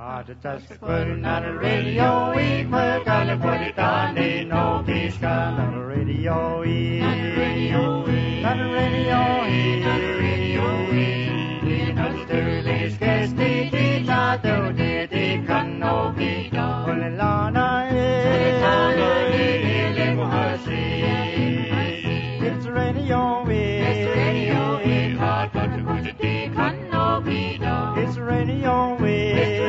Put not a radio we put on the put it on the no peace not a radio we not a radio we not a radio we not a radio we not a sterling guess the not the can no be no lana it's radio we it's radio we hot but the can no be no it's radio we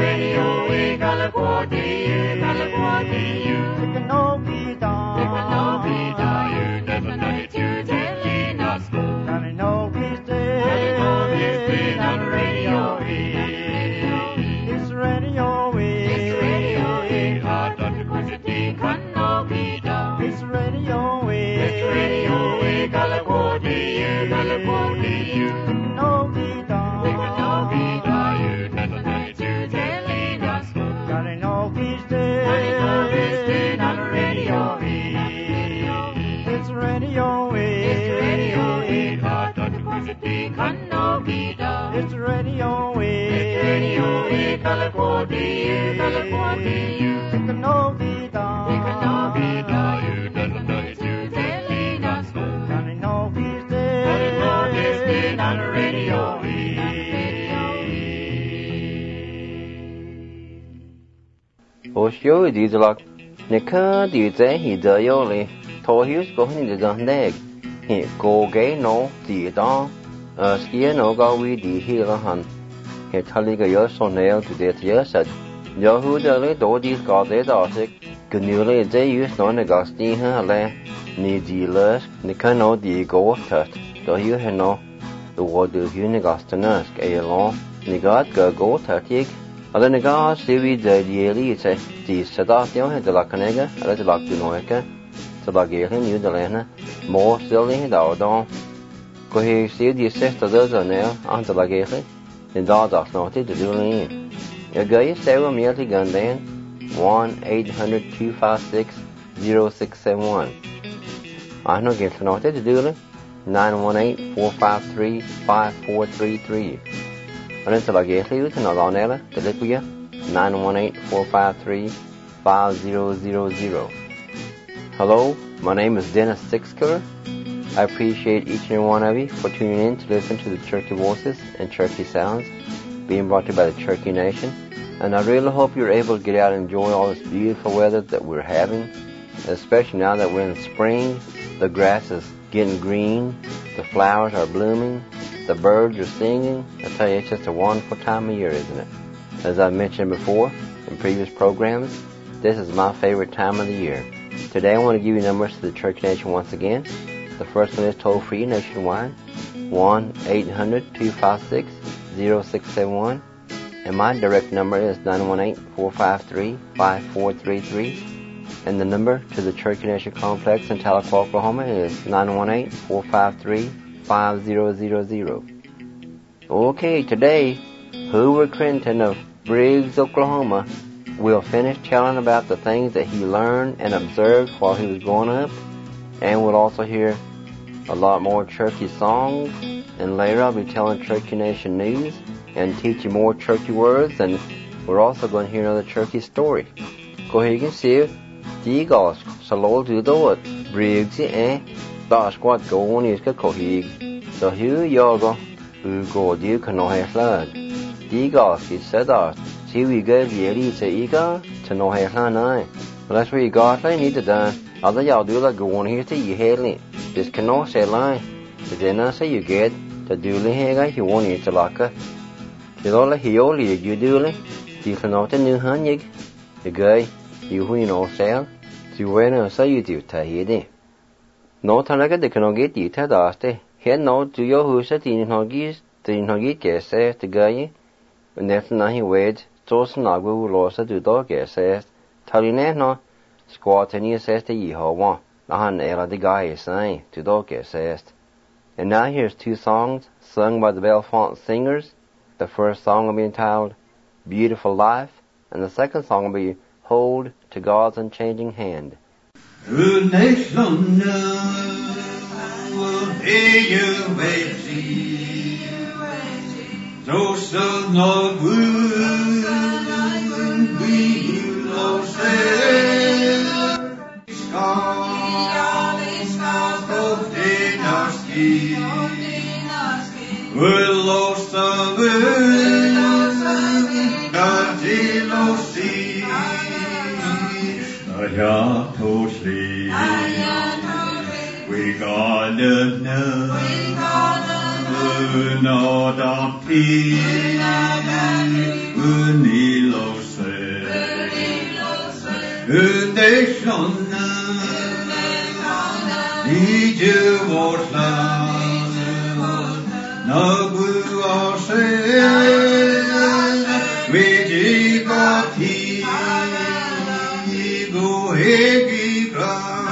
California, it can no be done. It can no be done. You never know it. You telling us. Can it no be stayed? On the radio. It's radio. It's radio. Hot on the city. Can no be done. It's radio. It's radio. California, California, it can no be done. It can no be done. You never know it. You telling us. On the radio, it's radio, it's radio, hot on the city, can no be done. It's radio, California, California, it can no be done. It can no be done. You never know it's you telling us. Can it no be stayed on the radio? Osho Dizalak, Nika Dize, he the Yoli, Tohius going to the leg. He go gay no, the dawn, ski no go we the healer hun. He telling a year so nail to that year said, Yahoo the little these gods they are sick. Good newly they use non Augustine her lay, need the less, Nika no the go touch, though you had no, the word of Unigustinus, a long, Nigat go touch. Ở đây có series de dieli sẽ chỉ sẽ đó tiếng hay là cái này cái là là từ nói cái sẽ là cái này như thế này nè more still đó đó có khi series sẽ đó rồi nè anh sẽ là cái này đó đó nó thì được rồi cái cái sẽ có miếng thì gần đến 1-800-256-0671 anh nói cái nó thì được rồi 918-453-5433 Anh sẽ là ghé khíu thì nó đó nè là để lấy quý 918-453-5000. Hello, my name is Dennis Sixkiller. I appreciate each and every one of you for tuning in to listen to the Cherokee Voices and Cherokee Sounds being brought to you by the Cherokee Nation. And I really hope you're able to get out and enjoy all this beautiful weather that we're having, especially now that we're in spring. The grass is getting green, the flowers are blooming, the birds are singing. I tell you, it's just a wonderful time of year, isn't it? As I've mentioned before in previous programs, this is my favorite time of the year. Today I want to give you numbers to the Cherokee Nation once again. The first one is toll-free nationwide, 1-800-256-0671. And my direct number is 918-453-5433. And the number to the Cherokee Nation Complex in Tahlequah, Oklahoma is 918-453-5000. Okay, today, Hoover Clinton of Briggs, Oklahoma, will finish telling about the things that he learned and observed while he was growing up, and we'll also hear a lot more Cherokee songs, and later I'll be telling Cherokee Nation news and teach you more Cherokee words, and we're also going to hear another Cherokee story. Go ahead and see it. Tí gos sa lol tu do Briggs da squat go on is ka ko hi so hu yoga u go di ka no ha la tí gos is sa da si we go really say ega to no ha la nai that's where you got I need to done other y'all do like go on here to you headly just can no say line but then I say you get to do le he ga you want it to like thì đó là hiểu liền you do le thì can no to new han you guy you who you know sell to when say you do ta here đi nó thằng này cái để nó get đi ta đó thế hiện nó chủ yếu hư sẽ thì nó ghi cái xe thì cái nên nó hi wait cho nó go lo sẽ từ đó cái xe thằng này nó squat thì xe thì gì họ mà nó han là the guy saying từ đó cái xe. And now here's two songs sung by the Bellefonte Singers. The first song will be entitled Beautiful Life, and the second song will be Hold to God's Unchanging Hand. The nation will hear you waiting. Those of no good We gotta know, not a pea, unilo se, uneshona, ije votla, nagu ase, vijigati, gohegika.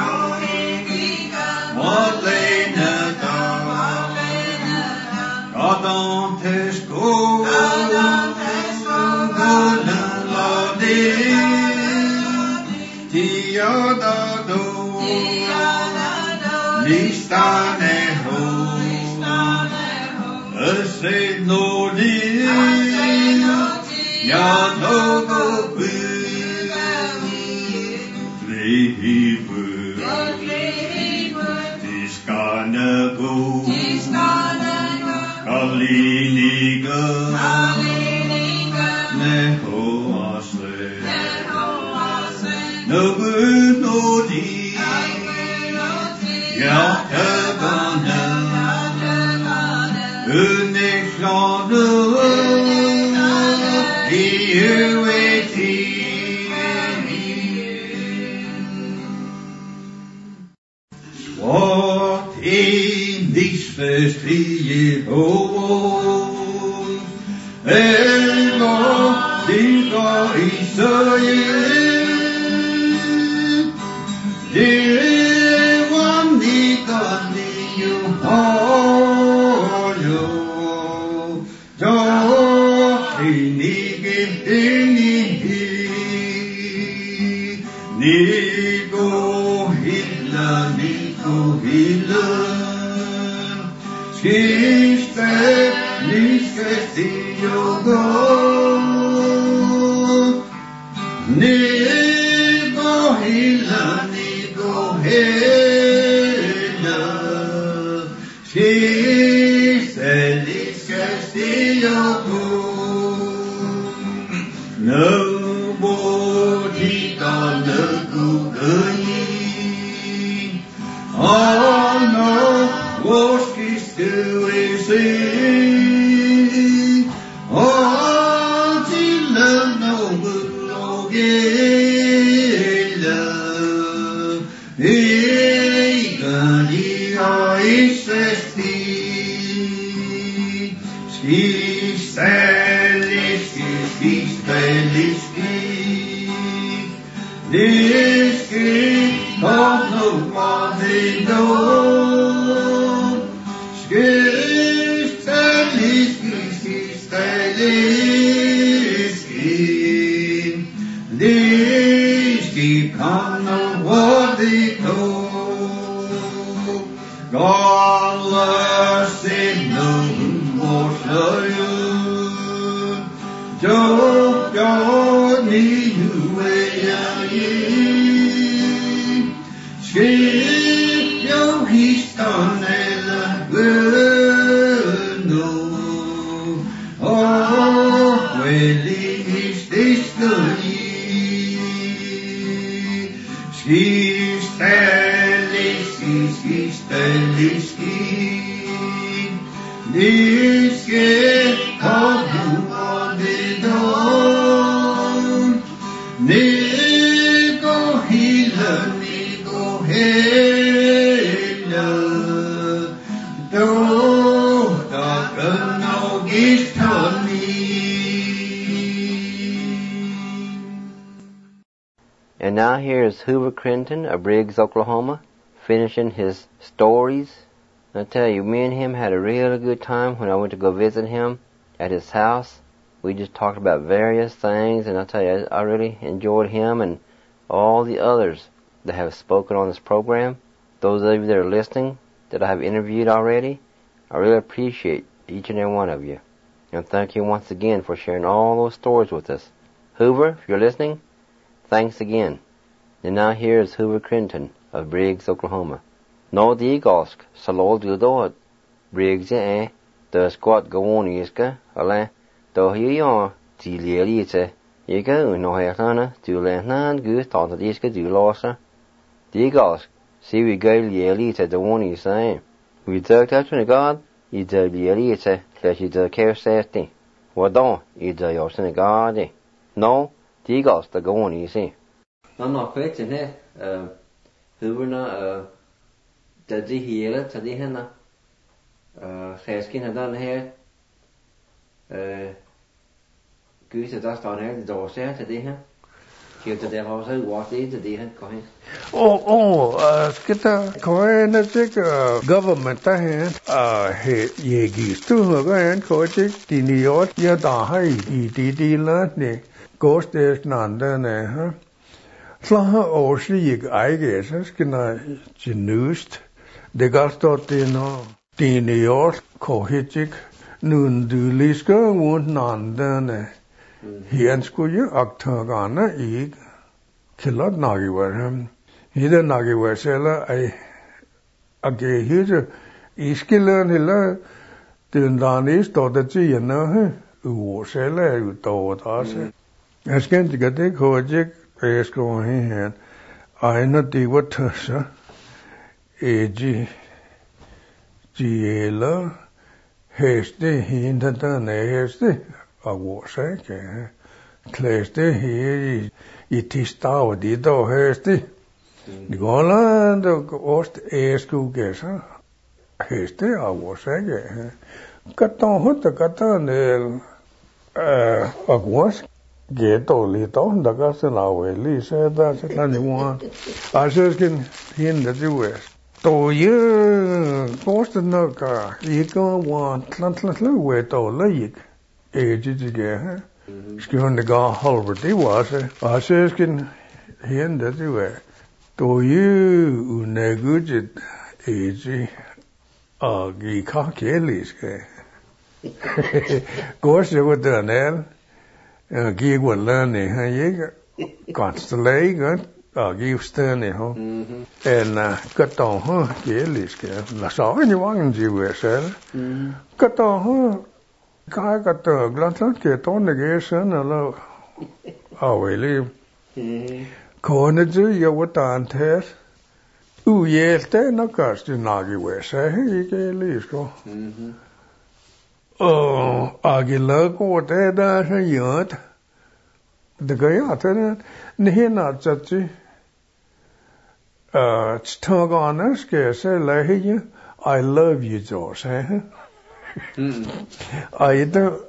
And now here's Hoover Crinton of Briggs, Oklahoma, finishing his stories. I tell you, me and him had a really good time when I went to go visit him at his house. We just talked about various things, and I tell you, I really enjoyed him and all the others that have spoken on this program. Those of you that are listening, that I have interviewed already, I really appreciate each and every one of you. And thank you once again for sharing all those stories with us. Hoover, if you're listening, thanks again. And now here is Hoover Crinton of Briggs, Oklahoma. No digosk, salol dudod, Briggs the squat go on iska, ale, to hiyo, ti lielite, Ika no hertana, du lehnan gus tanta diska du losa. Digas, see we go lielite the one you say. We took that to God, you do lielite, that you do care safety. Wadon, you do your synagogue. No, digas the go on you see. I'm not quitting here. Who were not, did he hear it? Did he hear Geskin had done here. Gus had just done here, the door set to her. She had the house out, what did the her go ahead. Kita koi na chik government ta hai ye gis tu ho ga ko chik tiniyot ya da hai ti la ne ghost des nanda ne ha sla o shi yig ai ge sas kina genust de gastot no tiniyot ko chik nun du liska won nanda ne hien skulle aktagana I kilot nagi var ham hida nagi var sela ai age hida iskilen hila den danis dot ti na he u sela u to ta se asken tigate khojik esko he hen aina ti watsa eji jiela heste hinda ta ne heste awo se ke kleste he I tisdag og det der heste. Det går la det ost skugesa. Heste awo se ke. Katon hot katon agwas geto lito daga se la weli se da se la ni wa. Aseskin hin da du es. To ye post no ka iko wa tlan we to la yik. Ge Skjønne det ga halvt det var så. Altså skin hende det var. To you unegudit eji agi kakeliske. Går så godt der nær. Gi går lande han ikke. Konstellate godt. Agi sterne ho. En katon ho keliske. La så ni wangen ji var så. Katon ho Kai got the glantan ke ton negation ala aweli konaju yawatan ther u yelte na kast nagi wese ike lisko agila ko te da yot de gayat ne na chachi staganas ke se lahi I love you Josh I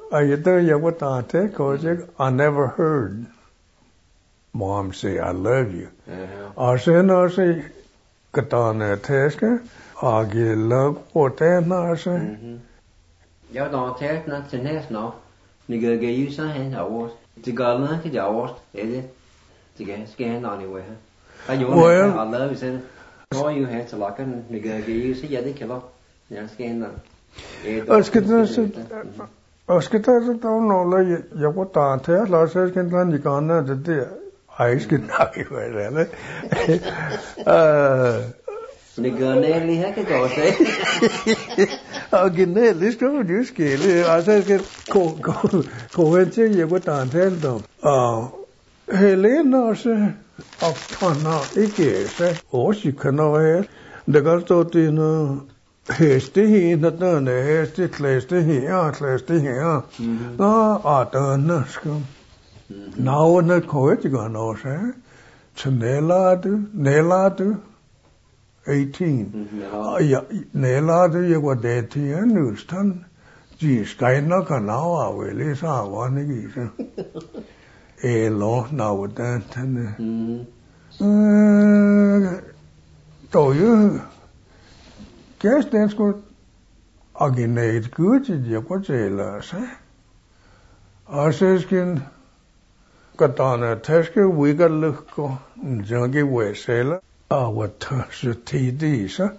never heard Mom say I love you. I say katana teska agi love otena say. Jag don't test not to nest no. Ni go get you some hand I was. To go learn to I was. Is it? To get scan anyway. I love you said. All you had to like and ni go get you see the killer. Yeah scan that. Oskita to no la yawata te la se ken tan nikana de ai skin nagi wele ni ganeli ha ke to se agineli sto du skele asa ke ko wenche yawata te do Helena se aftana ikke se osikana he de gasto tino Heste hin natane heste kleste hin na atana skam now na koet gano se neladu 18 ja neladu ye wa deti nu stan ji skaina kana wa wele sa wa ni gi se lo na wa dan tan to you Guess that's good. Aginate good, you could say, Lass. I says, Katana Teske, we got look, Jungie Wesela, what TD, sir.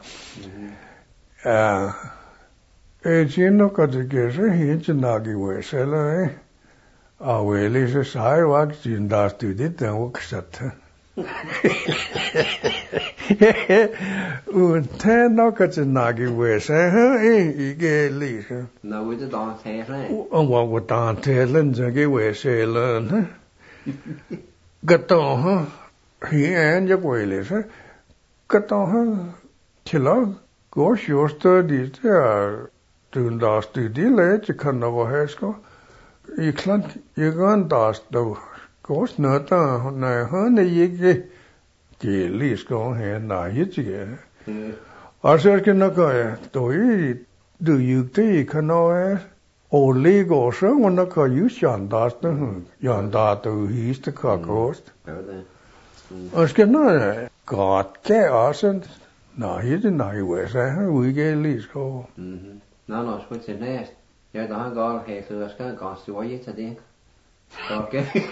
Ejino got to guess a hinge and Nagi Wesela, eh? Well, is a side wax in that to it, and work set. Un thế nó có chỉ nagi về sẽ cái lý sao nó với cái đòn thế đấy ông bảo của ta thế lên cho cái về sẽ lên ha cái đó ha hiện anh cho quay lại sao cái đó ha chỉ là có số study thế à từ đó study lại chỉ cần nó vào hết có iklant yegan das đâu có nữa ta này hơn này cái lý có hệ nào hết chứ ở sau cái nó coi tôi do you thấy cái nó ở lý có số nó có use chọn das từ his the cost ở cái nó gọt cái ở sân nào hết chứ nào vậy sao với cái lý có nó phải thế này giờ đó gọi hệ thừa cái gọi số vậy cho đi ok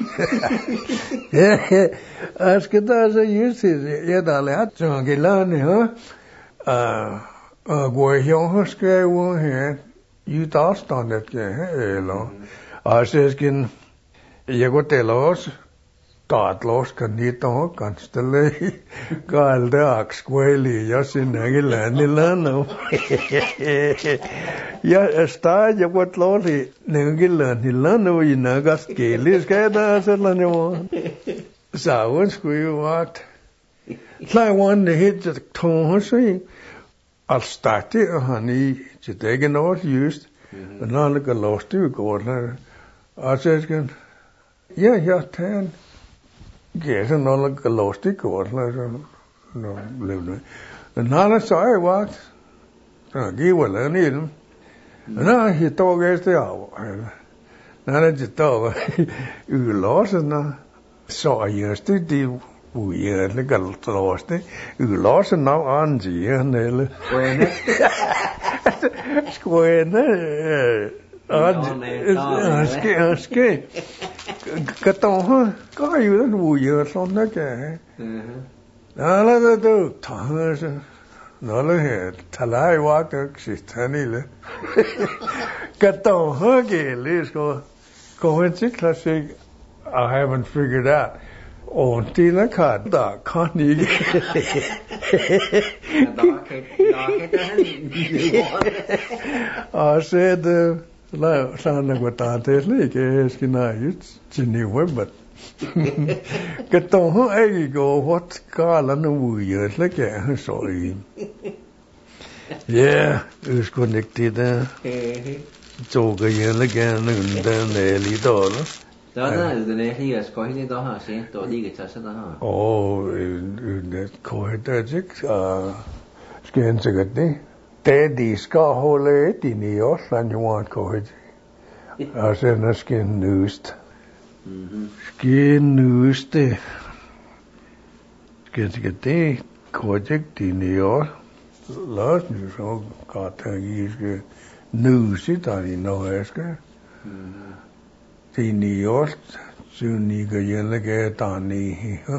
es que da se yuse ya da le cho cái lan này hả quay hiong hả cái wo he you da stand it cái lo se skin ya go te los start los kan ni to kan stelle gal da ax queli ya sin cái lan ni lan no ya está ya what los ni cái lan no y na gas que les queda hacer la no sa once we what like one the hit the tone say I'll start it honey to take an all used and all the lost to go there I said can yeah ten get and all the lost to go there no live and now sorry what give well any no he told us the hour now just told you lost and så just det uerligt lost det lost now anji eller skåne ske cái to cóอยู่นั่นuerligt sånt där alla det då tar så nåle här talai vart det sistanile cái to hörgele ska kommer till klassik I haven't figured out. Oh, Tina cut da can't you? I said, la sana guardate le che skinais chini webbat. Cái to ai go what call no weird like sorry. Yeah, it was connected. So cái again and then the dollar. đó là cái này có cái đó hả sẽ tổ đi cái chất đó hả det coi det chứ sken så godt det de skal holde det i Osland jo var coi altså når sken nust det sken så godt det coi det i år lad nu så godt jeg skal nust det i noget skal New York, Sunni Gayelage Tani.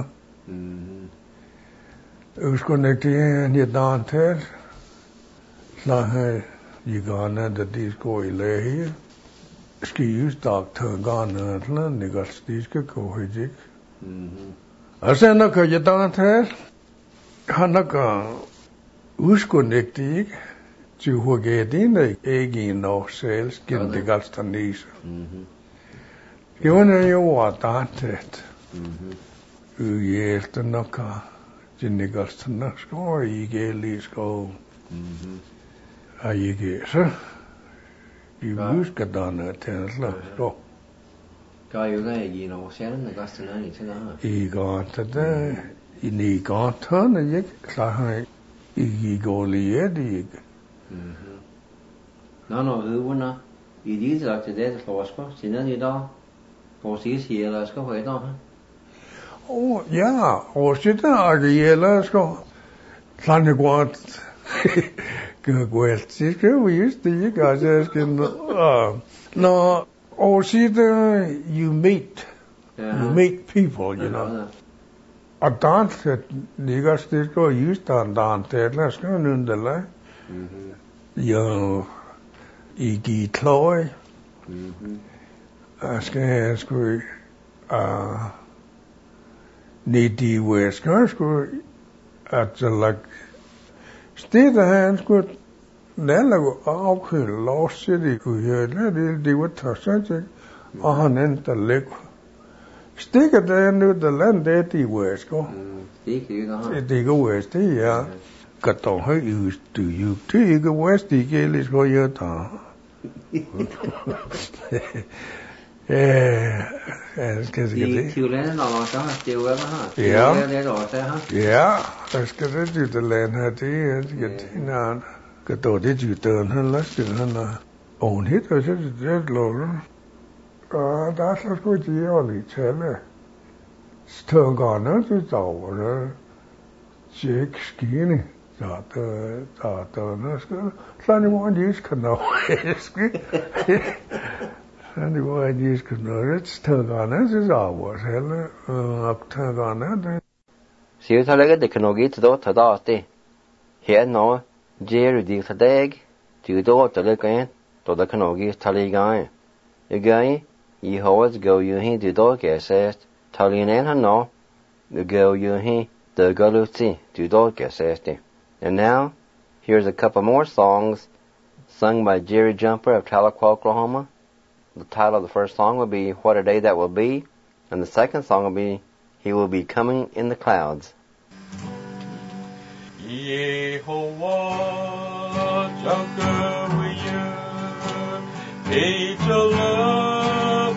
Usconnected in Dante, Lahe Ugana, the disco ilahi, skis doctor Ghana, Nigas Diska Kohijik. Asenaka Yadante, Hanaka Usconnected, to Hugadin, Egin no sales, get the Galstanis. Johan jo vatantet. Ujelt naka. Jinnigalst nasko igeli sko. Ayige så. Ibuska dana tensla sko. Gør jo der i noget sjældent der gasten er i til der. I gata der i gata ne jeg klar i golie det. Nå øvner. I de sagt til det forsker. Siden i dag. Precis hela ska vara då. Ja, och sitta och hela ska planera gott. Gott, ska vi just det jag ska no, och sitta you meet people, you know. Att dansa, det ska just dansa, det ska underla. Ja, I gitar. die West skulle at like stedet han skulle lave afkøle lovsætte kunne høre det var tørsigt og han endte læk stikker der nu der land der de West go det går West det ja Kato høj ud du jo det går West det gælder så jeg der skal det Til landet og så har det jo været her. Ja. Det er også her. Ja, der skal det til land her det skal tinge kan dog det til den han laster han oven hit og så det lov. Og der så skulle de jo lige tale. Støngerne det der tjek skine der skal sådan må de skal nå. And why these could know it's Tagana is ours, hell, Tagana. See you talaga de kanogi to do tadati. Here no, Jerry di tadag, to do talagan, to the kanogi taligai. Again, ye always go you he to do gassest, Talian no, the go you he, the galuti, to do gassesti. And now, here's a couple more songs sung by Jerry Jumper of Tahlequah, Oklahoma. The title of the first song will be What a Day That Will Be, and the second song will be He Will Be Coming in the Clouds. Yehovah, Jakawiya, Ejala,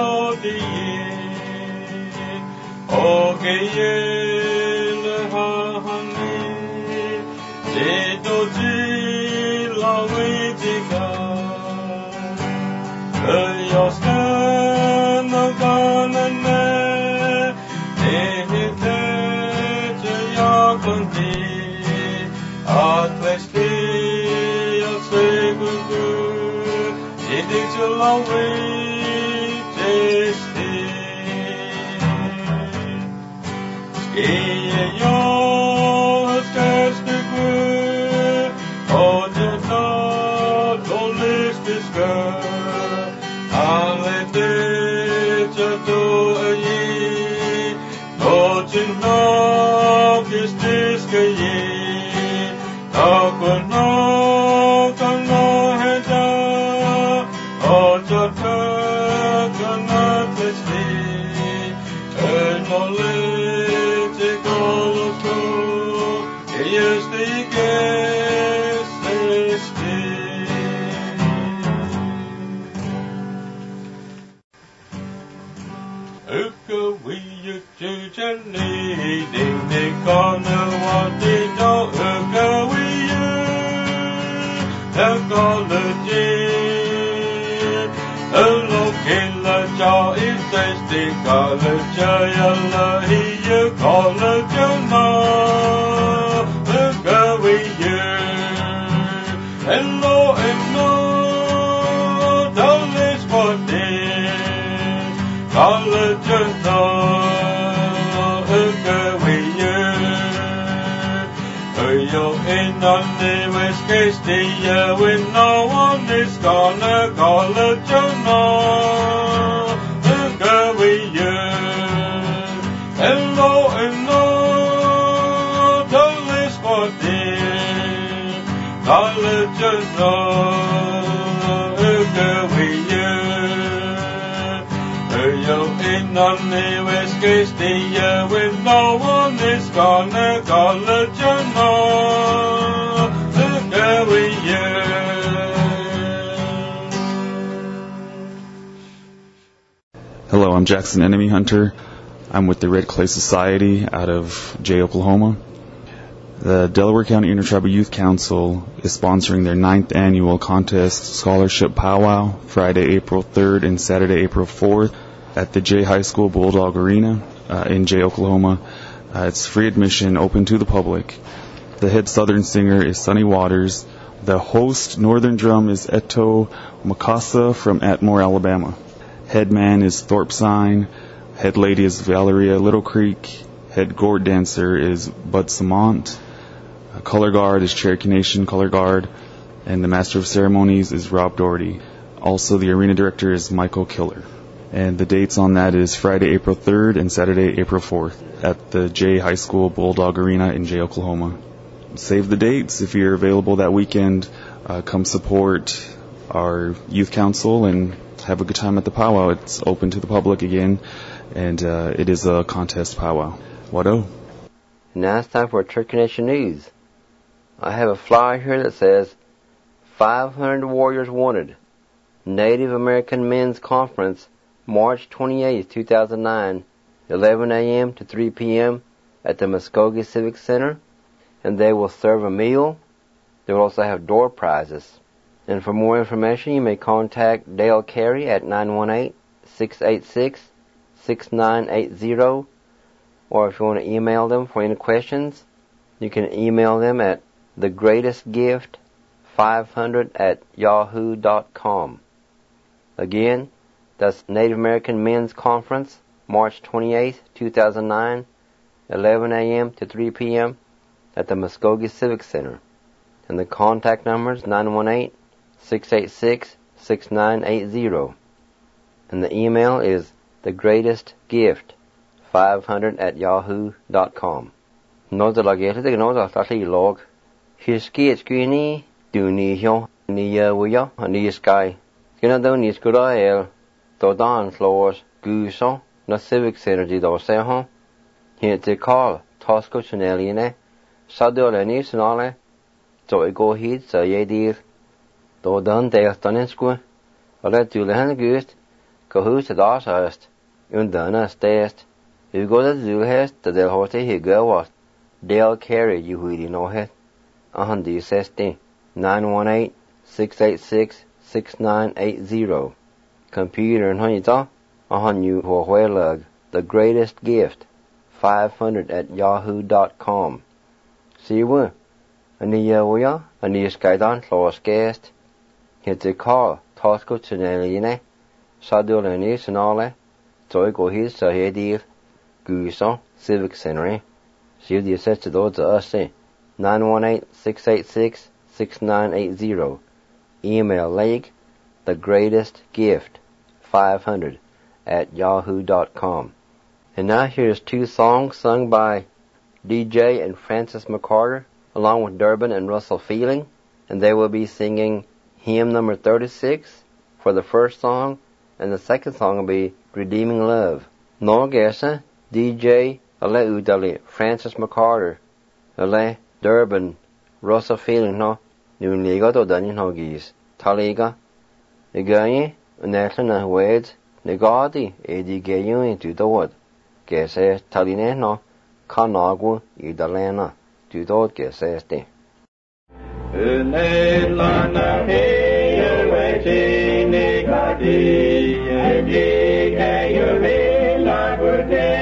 Bonodiye, Ogeyel, Hahani, Jedoji, Lawitika. Jag stannar ganene, det jag kan ge, att växte jag segugu, det så lawe testi. Ske jag skastegu, och det då listiska. When no one is gonna call a Jonah, go with you. Hello, don't list for this. Call a Jonah, go with you. Yo, in on the West Coast, when no one is gonna call a Jonah. Hello, I'm Jackson Enemy Hunter. I'm with the Red Clay Society out of Jay, Oklahoma. The Delaware County Intertribal Youth Council is sponsoring their 9th annual contest scholarship powwow Friday, April 3rd and Saturday, April 4th at the Jay High School Bulldog Arena in Jay, Oklahoma. It's free admission, open to the public. The head Southern singer is Sonny Waters. The host Northern drum is Eto Makasa from Atmore, Alabama. Head man is Thorpe Sign. Head lady is Valeria Little Creek. Head gourd dancer is Bud Samant. Color guard is Cherokee Nation Color Guard. And the master of ceremonies is Rob Doherty. Also, the arena director is Michael Killer. And the dates on that is Friday, April 3rd and Saturday, April 4th at the Jay High School Bulldog Arena in Jay, Oklahoma. Save the dates. If you're available that weekend, come support our youth council and have a good time at the powwow. It's open to the public again, and it is a contest powwow. Wado. Now it's time for Turkey Nation News. I have a flyer here that says 500 Warriors Wanted, Native American Men's Conference, March 28, 2009, 11 a.m. to 3 p.m. at the Muskogee Civic Center, and they will serve a meal. They will also have door prizes. And for more information, you may contact Dale Carey at 918-686-6980, or if you want to email them for any questions, you can email them at thegreatestgift500@yahoo.com. Again, that's Native American Men's Conference, March 28, 2009, 11 a.m. to 3 p.m. at the Muskogee Civic Center. And the contact number is 918-686-6980. And the email is thegreatestgift500@yahoo.com. Noda lagete de noda tati log. Hiski skini duni hyo ni wuya ni sky. Skina do ni skura el do dan floors guso na civic center di do se ho. Here to call Tosco Chaneliane Sadole ni snale. So I go hit so ye dir do dan de stanesku. Ala du lehan gust go hu to das hast. Undana stest. You go to the hast to del hote he go was. Dale Carey you who know it. Ahandi sesti 918-686-6980. Computer and honeyta ahanyu hohelag the greatest gift 500@yahoo.com. See you. Aniya waya aniya skaidan lost guest. Hit the call Tosco Chaneliane Sadulani Sanale Toy go his sa hedir Guso Civic Center. See the assist to those to us 918-686-6980. Email Lake thegreatestgift500@yahoo.com. And now here's two songs sung by DJ and Francis McCarter along with Durbin and Russell Feeling, and they will be singing hymn number 36 for the first song, and the second song will be Redeeming Love. No guessa DJ Ale Udali Francis McCarter Ale Durbin Russell Feeling no Nun Liga do Dani no Gis Taliga Igaye Unetna Wed Negadi Edi Gayun to the wood Gese Taline no Kanagu Idalena to the Gesesti Unelana Hey Weti Negadi Edi Gayun Lagurde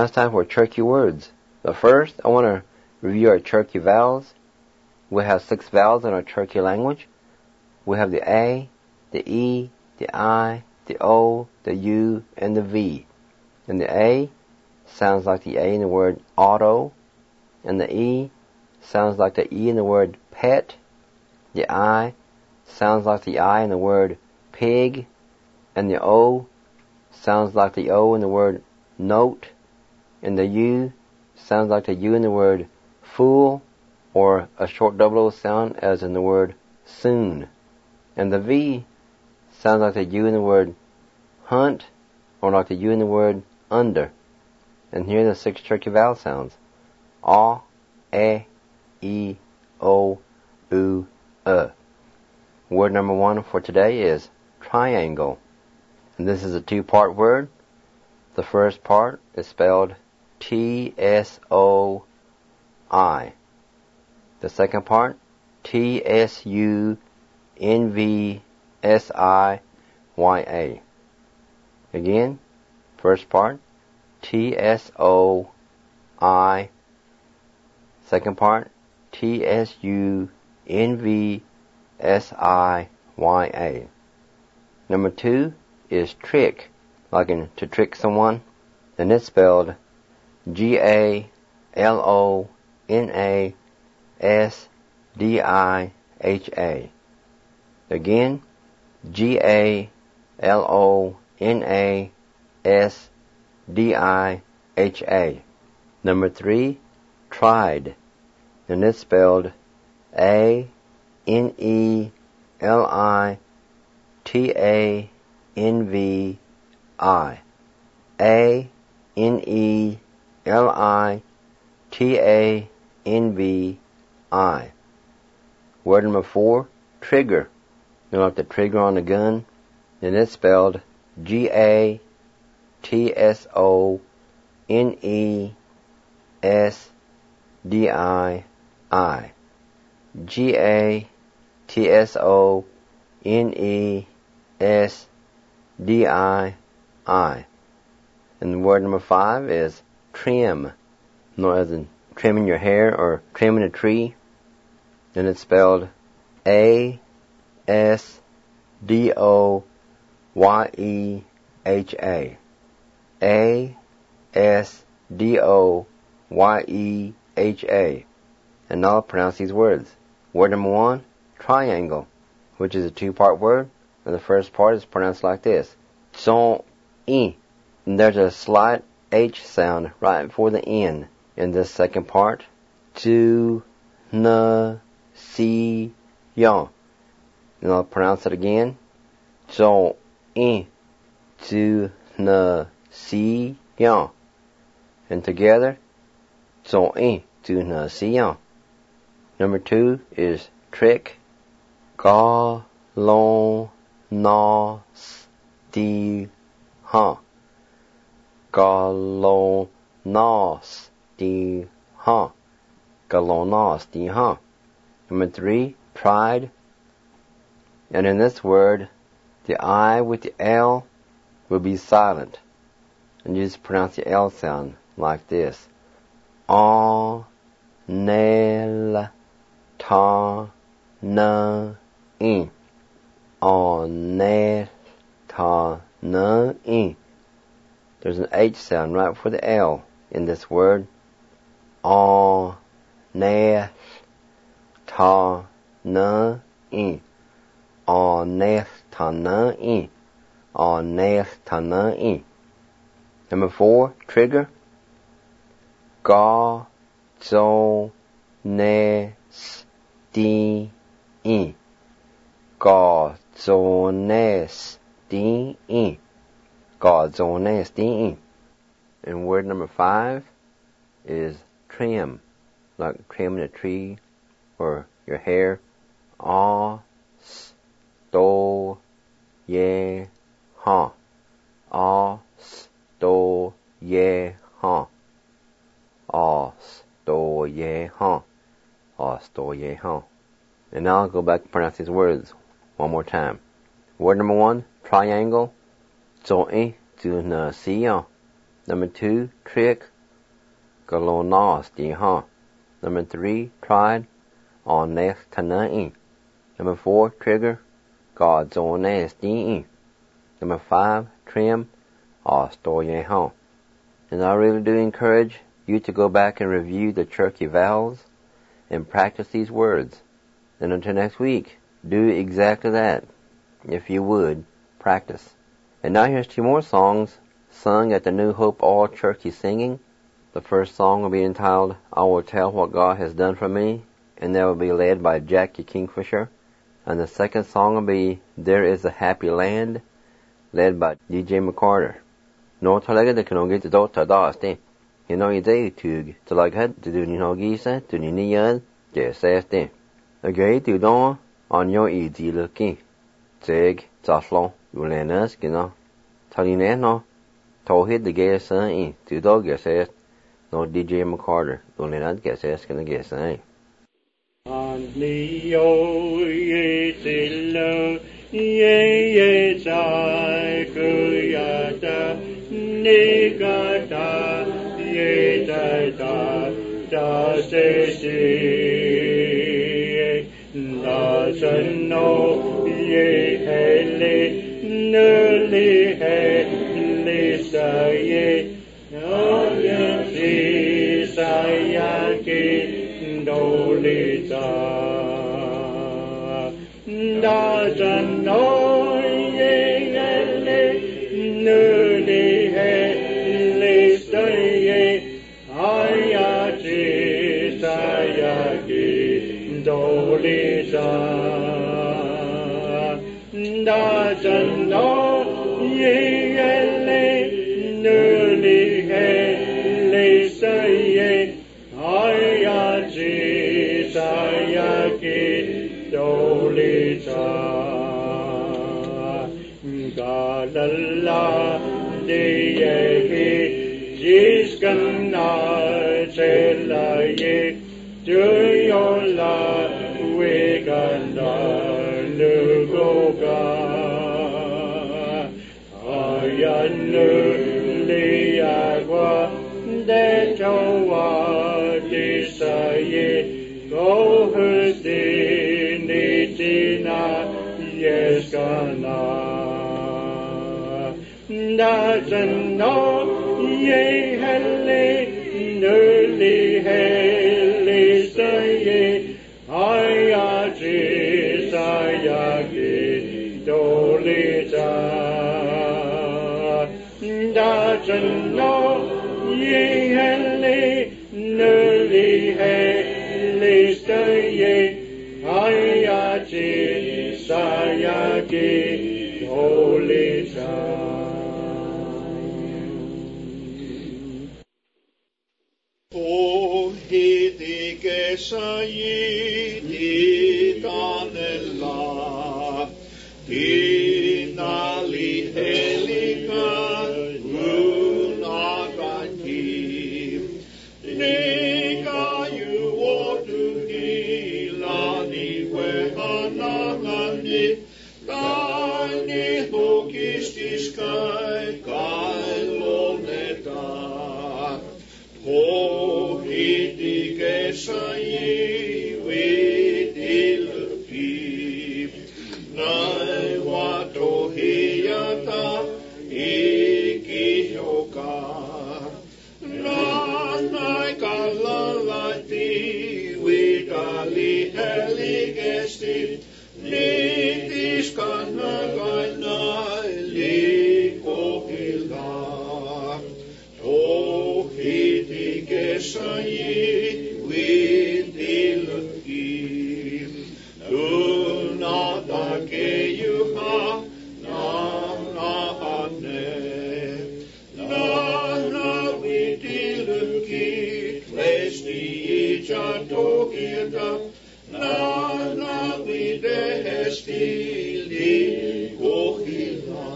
it's time for Cherokee words. But first, I want to review our Cherokee vowels. We have 6 vowels in our Cherokee language. We have the A, the E, the I, the O, the U, and the V. And the A sounds like the A in the word auto, and the E sounds like the E in the word pet. The I sounds like the I in the word pig, and the O sounds like the O in the word note, and the U sounds like the U in the word fool, or a short double O sound as in the word soon. And the V sounds like the U in the word hunt, or like the U in the word under. And here are the 6 Cherokee vowel sounds. A, E, O, U, Word number 1 for today is triangle. And this is a 2-part word. The first part is spelled T-S-O-I. The second part, T-S-U-N-V-S-I-Y-A. Again, first part, T-S-O-I. Second part, T-S-U-N-V-S-I-Y-A. Number 2 is trick, like in to trick someone, and it's spelled G-A-L-O-N-A-S-D-I-H-A. Again, G-A-L-O-N-A-S-D-I-H-A. Number 3, tried, and it's spelled A-N-E-L-I-T-A-N-V-I. A-N-E-L-I-T-A-N-V-I. Word number 4, trigger. You know, like the trigger on the gun, and it's spelled G-A-T-S-O-N-E-S-D-I-I. G-A-T-S-O-N-E-S-D-I-I. And word number 5 is trim. Not as in trimming your hair or trimming a tree. And it's spelled A-S-D-O-Y-E-H-A. A-S-D-O-Y-E-H-A. And now I'll pronounce these words. Word number 1, triangle, which is a 2-part word. And the first part is pronounced like this. Zon-I. And there's a slight H sound right before the N in this second part. Tu-na-si-yon. And I'll pronounce it again. Zon-I. Tu-na-si-yon. And together, Zon-I. Tu-na-si-yon. Number 2 is trick. Ga-lon-nas-di-han. Ga-lon-nas-di-han. Ga-lon-nas-di-han. Number 3, tried. And in this word, the I with the L will be silent. And you just pronounce the L sound like this. On-nel-ta-na-in. On-nel-ta-na-in. There's an H sound right before the L in this word. On-nel-ta-na-in. On-nel-ta-na-in. On-nel-ta-na-in. Number 4, trigger. Ga-zo-nes-di-in. Ga-zo-nes-di-in. Ga-zo-nes-di-in. And word number 5 is trim, like trimming a tree or your hair. A-sto-ye-ha. A-sto-ye-ha. A-sto-ye-ha. A-sto-ye-ha. And now I'll go back and pronounce these words one more time. Word number 1, triangle. Zon-I, tu-na-si-yon. Number 2, trick. Galonos Diha. Number 3, tried on next Tanai. Number 4, trigger God's on next DE. Number 5, trim Ostoyeha. And I really do encourage you to go back and review the Cherokee vowels and practice these words. And until next week, do exactly that. If you would, practice. And now here's 2 more songs sung at the New Hope All Cherokee Singing. The first song will be entitled, I Will Tell What God Has Done For Me, and that will be led by Jackie Kingfisher. And the second song will be, There Is a Happy Land, led by DJ McCarter. No talaga de kanogit do ta daste. You know you day tug to like had to do ni no gisa to ni niyan, yes este. Agay to don on your easy looking. Zeg, Zaslo, Ulenas, Gino. Talineno, Tohid the gay son, to dog yes, no DJ McCarter, Ulenas guess, gonna guess, eh? And Leo, ye sillo, ye sai, kuyata, nigata, ye da, se si, da sen no, ye hele, nuli hele, sa ye, no ye si, sa yaki, Dolita doesn't know ye nuli listaye ayachi sayaki Dolita doesn't know ye nuli listaye ayachi sayaki dolita galalla diyehi jiskanna chelaye duyola weganda lugoga ayanu liyagwa detowa disaye go nitina yeskana doesn't know ye hele nuli hele saye ayaji sayagi dolita doesn't know ye hele nuli hele saye ayaji sayagi dolita. O hiti kesayi tanella tinali helika unagaki nika you otu hilani wehanangani kani hokistiskai kai loneta O hiti kesayi witilki nai wato hiyata ikihoka nai kalalati wikali heligesti nitis kanagainai likokilga O hiti kesayi witilki unata keyuha nanahane nana witilki klesti ichatokilta nana widehesti likokilga.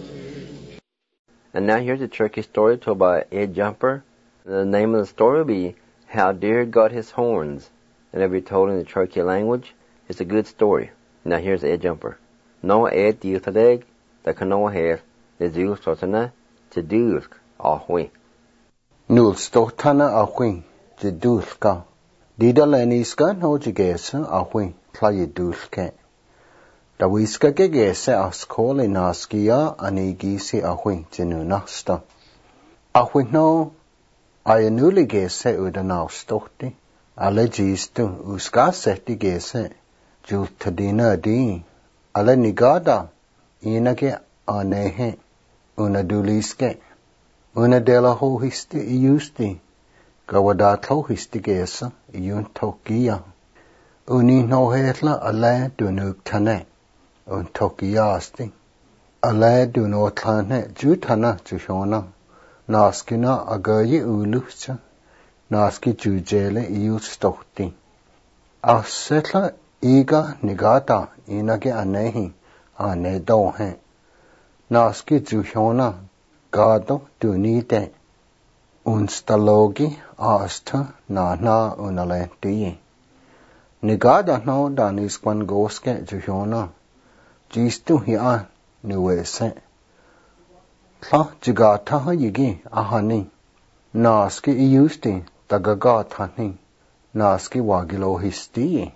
And now here's a Cherokee story told by Ed Jumper. The name of the story will be How Deer Got His Horns. And it'll be told in the Cherokee language. It's a good story. Now here's Ed Jumper. No Ed Diutadeg, the Kanoa Hef, the Zeus Sotana, to Dusk, Ahwe. Nul stohtana ahwin jedulka. Didaleniska no jigesa ahwin tlayedulke. Dawiska gegese askole naskia anigisi ahwin jenunasta. Ahwin no ayanuli gese udanau stohti. Ale jistu uska sehti gese. Jultadina di. Ale nigada. Inage anehe. Una duliske. Una dela ho histi iusti. Gawadatlo histi gesa. Iun tokia. Uni no hetla ale dunuk tane. Un tokiasti. Ale duno tane jutana jushona. Naskina agayi ulucha. Naski jujele iustohti. Asetla iga nigata inage anehi. Ane dohe. Naski jushona. Gado dunite. Unstalogi asta na unalenti. Nigada no danis kwan goske jushona. Jistu hiya nuwese. Tla jigata yigi ahani. Naski iusti tagagatani. Naski wagilo histi.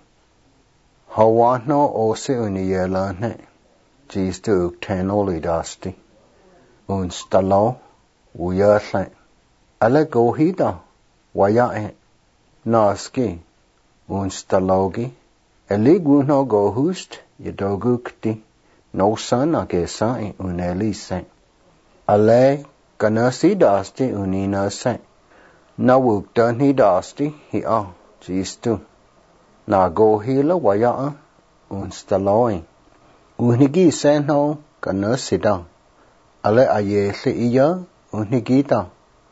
Hawano ose uniyelane. Jistu uktenoli dasti. Unstalo uyerle. Ale gohida wayae. Naski unstalogi. Eligu no gohust yedogukti. No sana gesai unelise. Ale kanasi dasti uninase. Nawukta ni dasti hi'a jistu. Na gohila waya'a unstaloi. Unigi seno kanasida. Ale ayele iya unigita.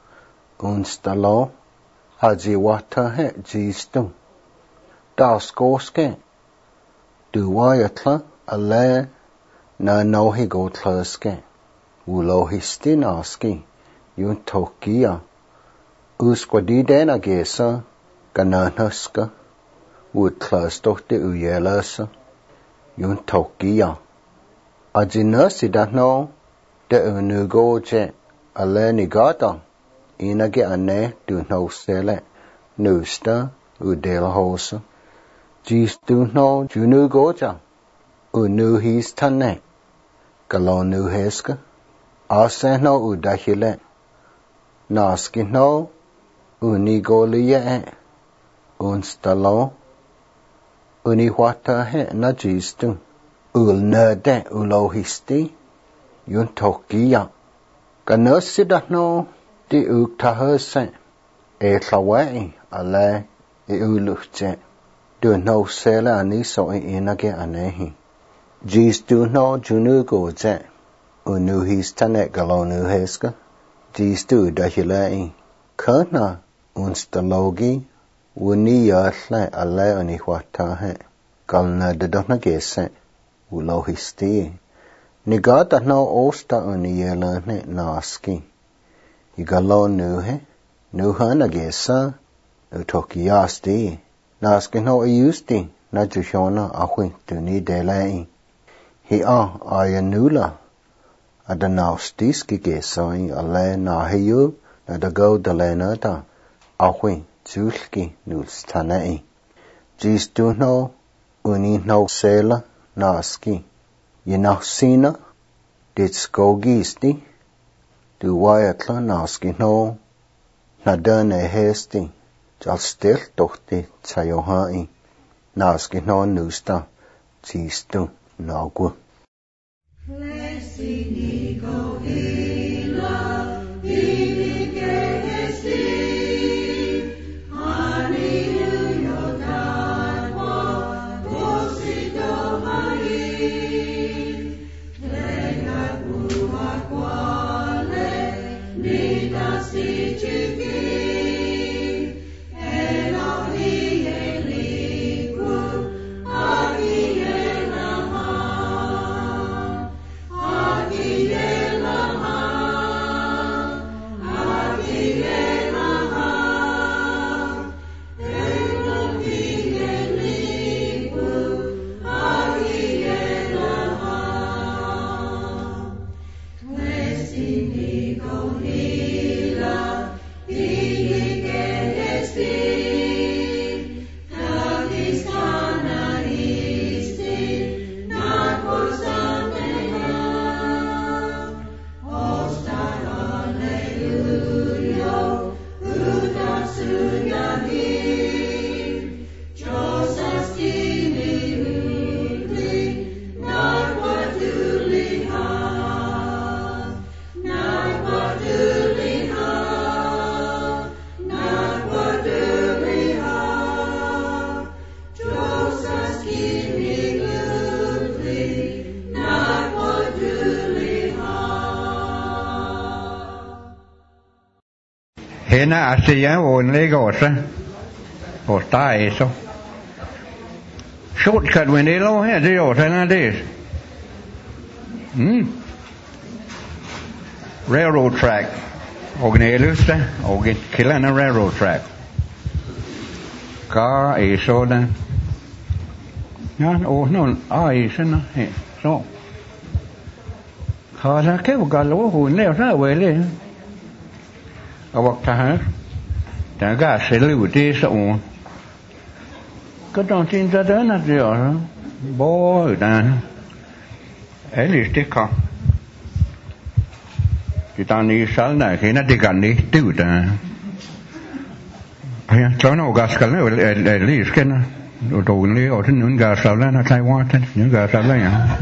Unstalo haji wata he jistu. Das goske. Duwayatla ale na nohi gotlaske. Ulohisti naski. Yun tokia. Usquadidena gesa. Gananaska. Utklastohte uyelasa. Yun tokia. Ajinasida no. De unugoje. Ale nigata. Inage ane du no sele. Nusta udelhosa. Jistu no junugoja. Unuhis tane. Galonuheska. Ase no udahile. Naski no unigoliye. Unstalo. Uniwata he na jistu. Ulnede ulohisti. Yun tokia. Ganasida no di uktahase. Etlawai ale uluche. Du no sele aniso inage anehi. Jistu no junugoje. Unuhis tane galonuheska. Jistu dahilai. Kana unstalogi. Uniyasle ale uniwatahe. Galna dedona gese. Ulohisti. Nigata no osta uniyelane naski. Igalonu nuhana gesa. Utokiasti. Naski no iusti. Najushona ahwi tuni delai. Hi'a ayanula. Adanaustiski gesai ale nahiyu. Nadago dalenata. Ahwi zulki nulstanai. Jistu no uni no sela naski. Yenasina ditskogisti. Duwayatla naski no. Nadane hesti. Jalstil tohti tsayohai. Naski no nusta. Jistu nagu. Ena Asia on Lagos, or Thai, so. Shortcut when they low here, they all say this. Railroad track. Organilusta, or killing a railroad track. Car a soda. No, I said, so. Car, I can't go who lives that way. I walk to her. The guy said, "Live this on." Có don't think that they're not there. Boy, then. At least they come. Thì ta đi sáng này khi nó đi gần đi tiêu ta, cháu nó gas cái này ở lý cái nó, đồ lý ở trên những gas sao lên nó thay qua trên những gas sao lên à,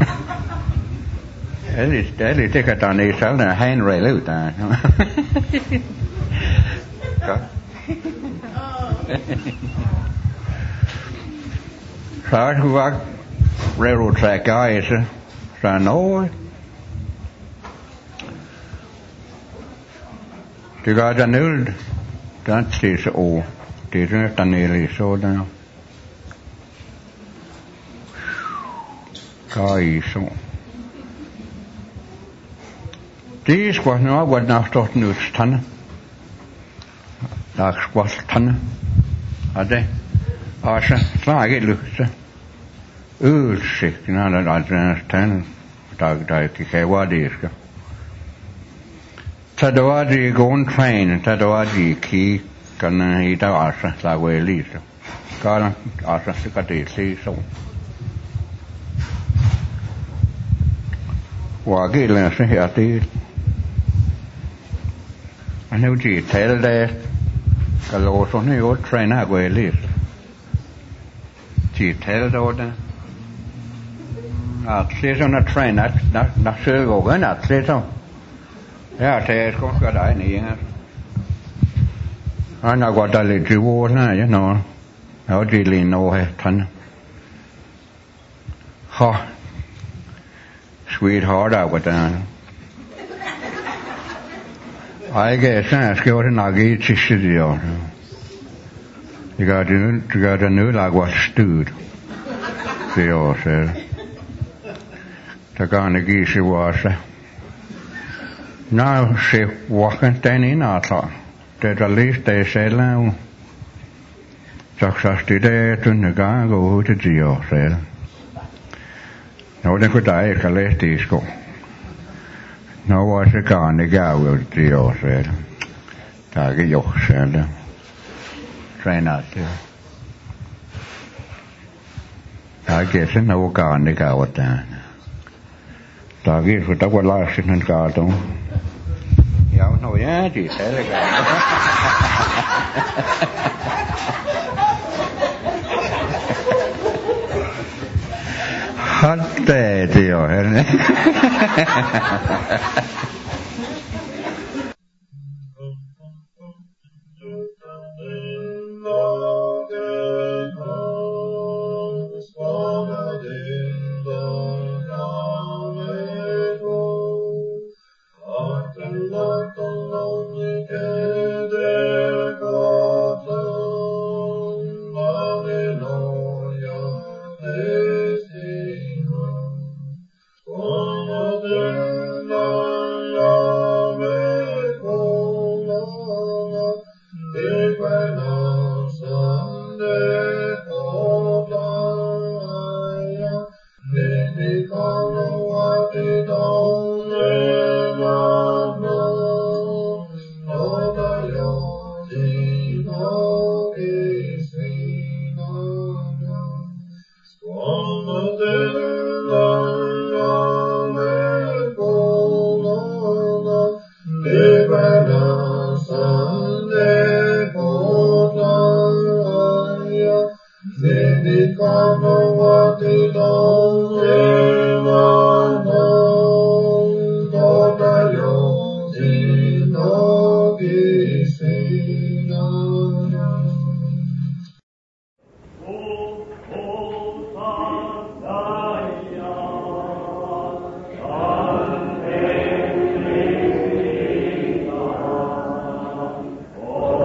để lý cái ta đi sáng này hand rồi lưu ta, sáng qua railroad track guys, ra nói. Thì ra ra nữ đã chỉ số ổ thì ra tận này số đó cái số tí squat nó vẫn nào tốt nữ thân đã squat thân ở đây ở sao sai cái lực sao xịt nó là thân đại cái qua đi cái Tadawaji go on train, Tadawaji ki kana ita asa la weli so. Kana asa sikati si so. Wa gi le se ati. Anu ji tel de kalo so ne go train a weli. Ji tel do da. Se so na train na se go ga na se so. Ja, thế có cái đại này ha. Anh nào gọi là chữ vô na chứ nó. Ở chỉ liền nô hay thân. Ha. Sweetheart out with that. I guess that's good and I get to sit here. You got to know like what stood. They all said. The guy in the was now she walking down in Atla. There's at least they say now. Success today to the guy go to jail, said. No, they could die at the last disco. No, what's the guy in the guy will jail, said. Target yok, said. Try not to. I guess no guy in the guy with that. Target for that was last in the garden. Dạ nói á chị sẽ là cái hết tệ thì rồi hết. Oh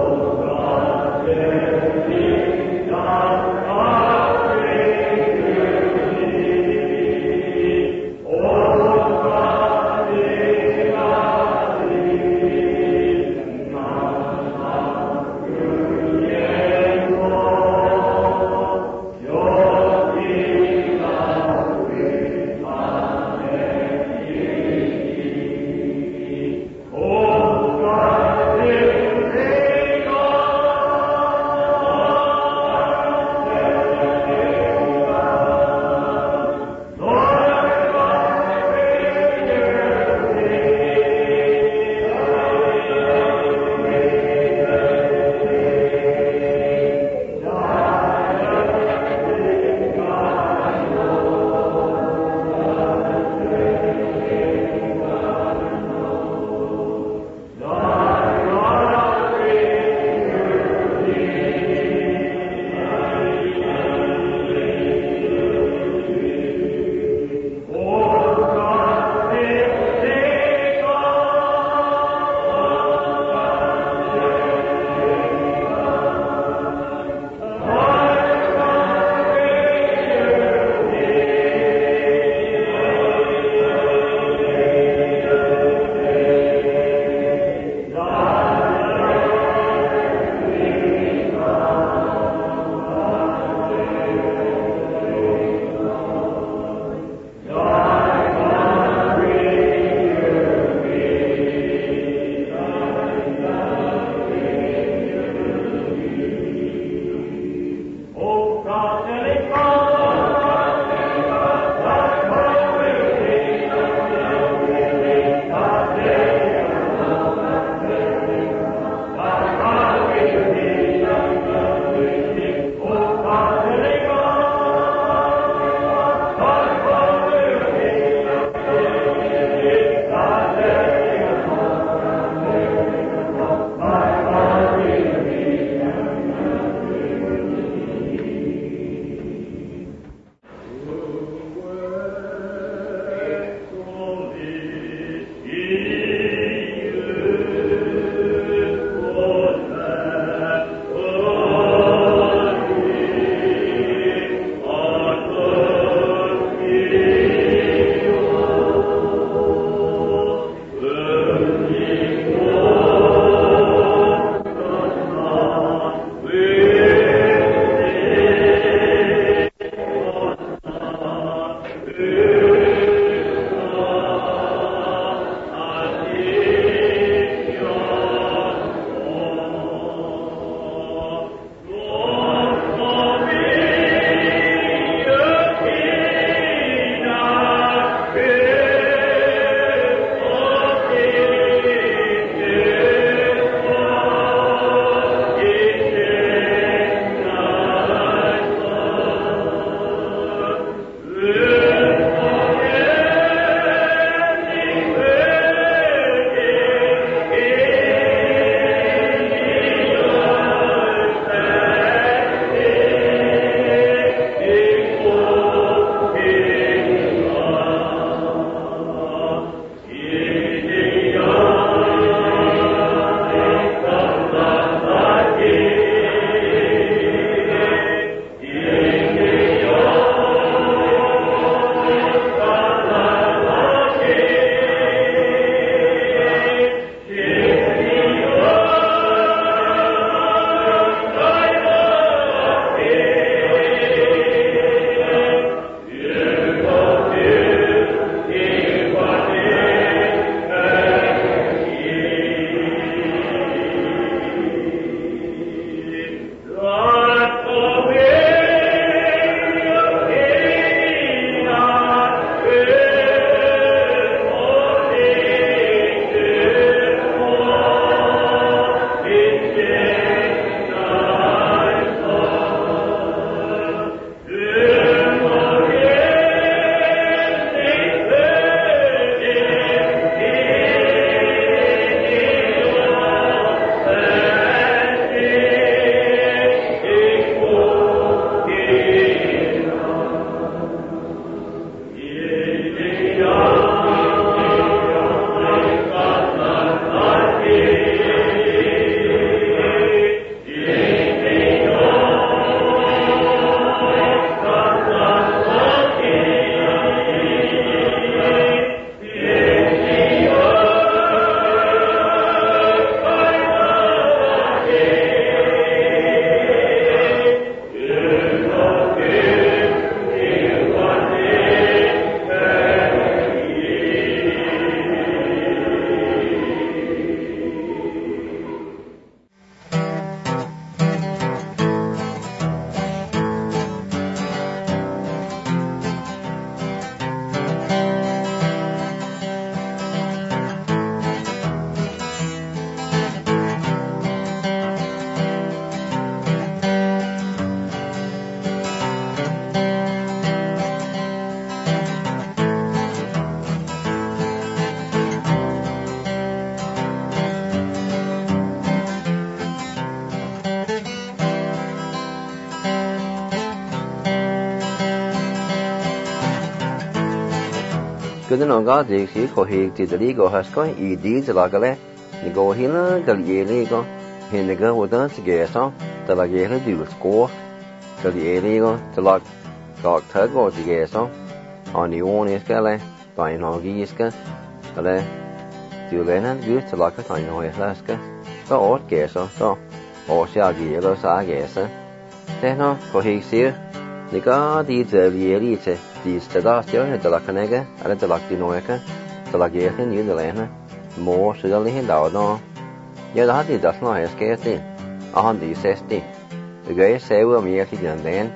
Good no God dig si ko he ti the go has ko I di the la gale ni go hila the ye go hin the go dan to get so the la ye do score the ye go the la go ta go to get so on the one is gale by no gi is ka ale tu le na good to la ka ta no is la ska so ot get so o sia gi lo sa get so thế nó ko he si ni ga di the ye li che di sta da sia he the la ka ne ga ale the la ti no ka the la ge he ni the le na mo se da le hin da no ya da di das no es ke ti a han di se sti the guy say we me ki gan then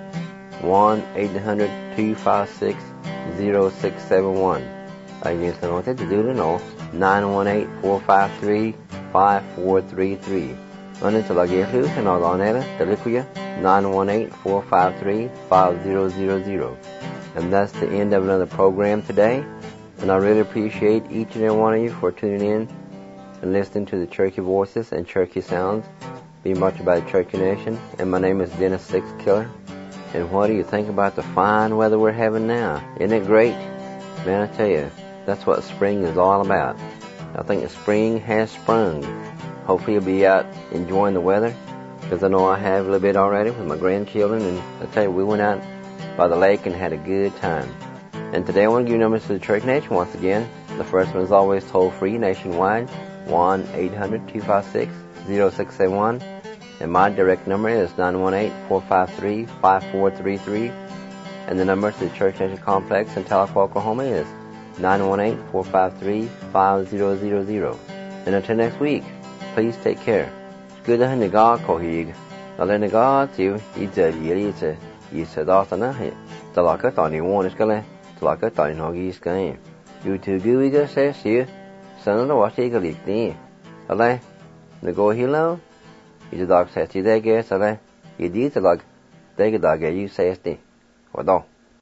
1-800-256-0671 I use the note to do the no 918-453-5433 until I get who can all on it the liquia 918-453-5000 and that's the end of another program today and I really appreciate each and every one of you for tuning in and listening to the Cherokee Voices and Cherokee Sounds being brought to you by the Cherokee Nation and my name is Dennis Six Killer and what do you think about the fine weather we're having now? Isn't it great? Man, I tell you, that's what spring is all about. I think the spring has sprung. Hopefully you'll be out enjoying the weather because I know I have a little bit already with my grandchildren and I tell you we went out by the lake and had a good time. And today I want to give you numbers to the Cherokee Nation once again. The first one is always toll free nationwide 1-800-256-0671 and my direct number is 918-453-5433 and the number to the Cherokee Nation Complex in Tahlequah, Oklahoma is 918-453-5000. And until next week, please take care. Good to the God kohig. The Lena God to either Yelita, you said after night. The Laka Tony one is gonna, the Laka Tony Hoggy's game. You two gooey go says here, son of the wash eagle leak me. Ale, the go hilo. You the dog says you there, guess, ale. You did the dog, they get dog, you say, what dog.